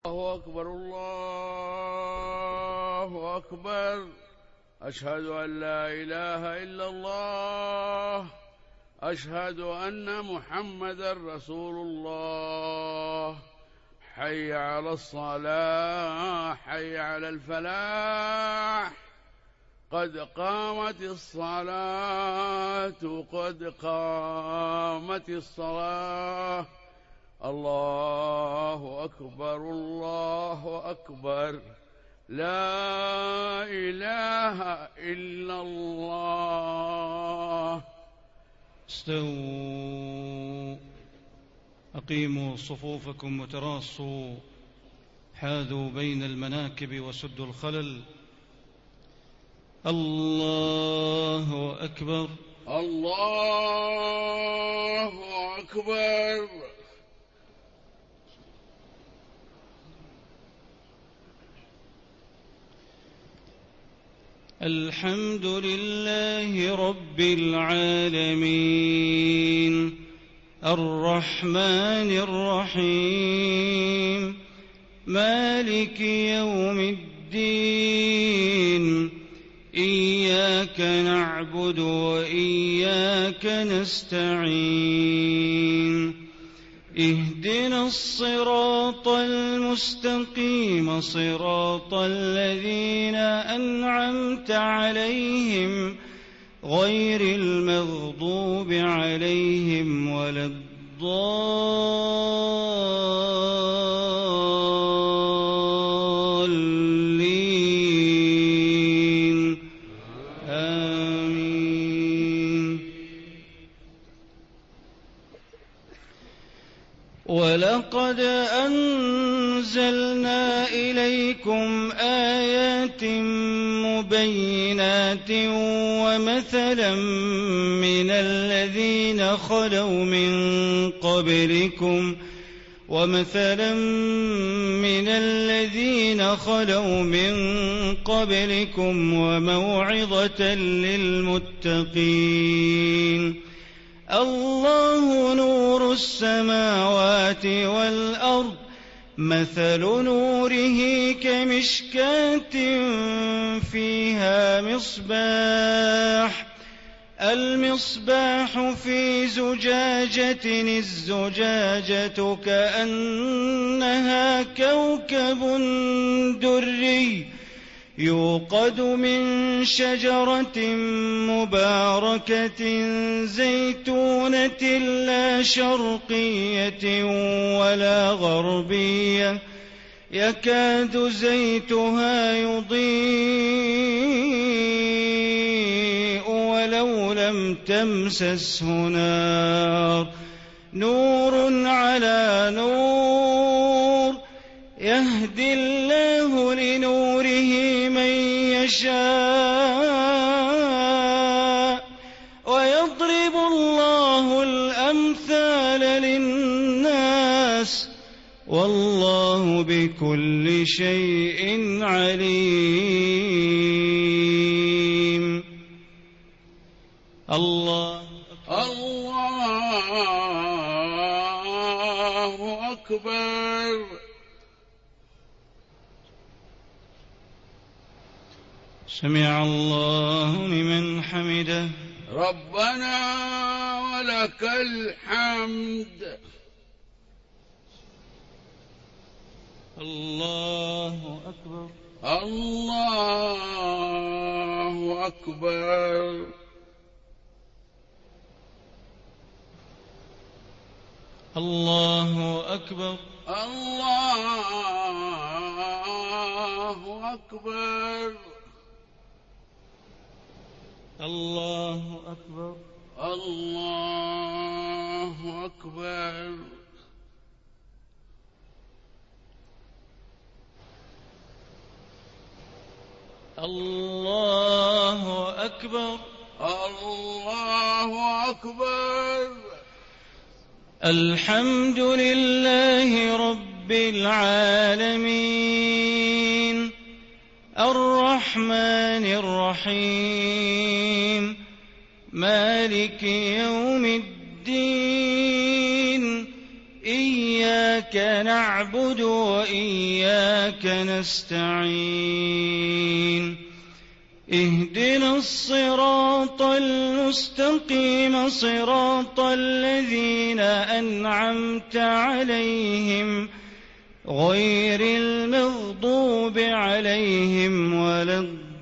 الله أكبر الله أكبر. أشهد أن لا إله إلا الله. أشهد أن محمدا رسول الله. حي على الصلاة، حي على الفلاح، قد قامت الصلاة، قد قامت الصلاة. الله أكبر الله أكبر. لا إله إلا الله. استووا، أقيموا صفوفكم وتراصوا، حاذوا بين المناكب وسدوا الخلل. الله أكبر الله أكبر. الحمد لله رب العالمين، الرحمن الرحيم، مالك يوم الدين. إياك نعبد وإياك نستعين. اهدنا الصراط المستقيم، صراط الذين أنعمت عليهم غير المغضوب عليهم ولا الضالين. آمين. ولقد أنزلنا إليكم آيات مبينات ومثلا من الذين خلوا من قبلكم وموعظة للمتقين. الله نور السماوات والأرض، مثل نوره كمشكاة فيها مصباح. المصباح في زجاجة، الزجاجة كأنها كوكب دري يوقد من شجرة مباركة زيتونة لا شرقية ولا غربية، يكاد زيتها يضيء ولو لم تمسسه نار. نور على نور، يهدي الله لنوره من يشاء، ويضرب الله الأمثال للناس، والله بكل شيء عليم. الله أكبر. سمع الله لمن حمده. ربنا ولك الحمد. الله أكبر الله أكبر. الله أكبر الله أكبر. الله أكبر الله أكبر. الله أكبر الله أكبر. الحمد لله رب العالمين، الرحمن الرحيم، مالك يوم الدين. إياك إياك نعبد وإياك نستعين اهدنا الصراط المستقيم صراط الذين أنعمت عليهم غير المغضوب عليهم ولا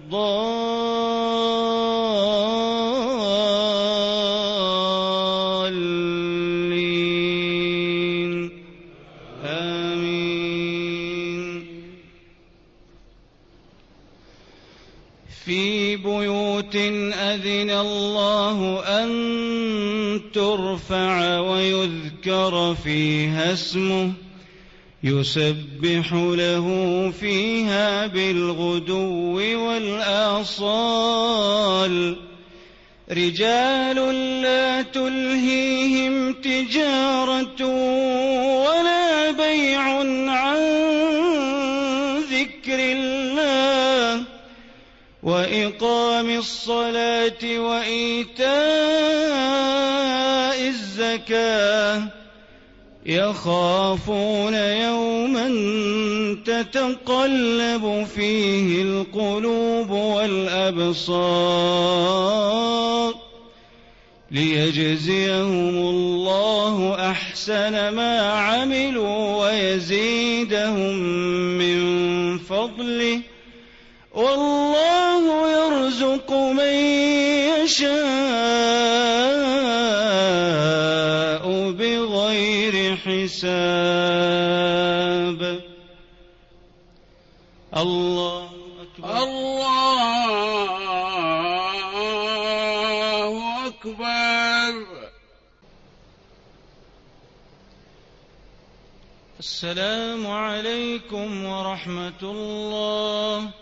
الضالين آمين. في بيوت أذن الله أن ترفع ويذكر فيها اسمه يسبح له فيها بالغدو والآصال رجال لا تلهيهم تجارة ولا بيع عن ذكر الله وإقام الصلاة وإيتاء الزكاة يخافون يوما تتقلب فيه القلوب والأبصار ليجزيهم الله أحسن ما عملوا ويزيدهم من فضله والله يرزق من يشاء بغير حساب. الله أكبر. الله أكبر. السلام عليكم ورحمة الله.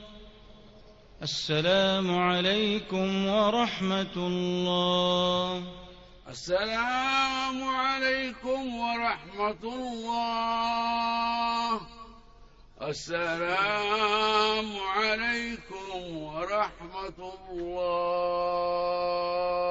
السلام عليكم ورحمة الله. السلام عليكم ورحمة الله. السلام عليكم ورحمة الله.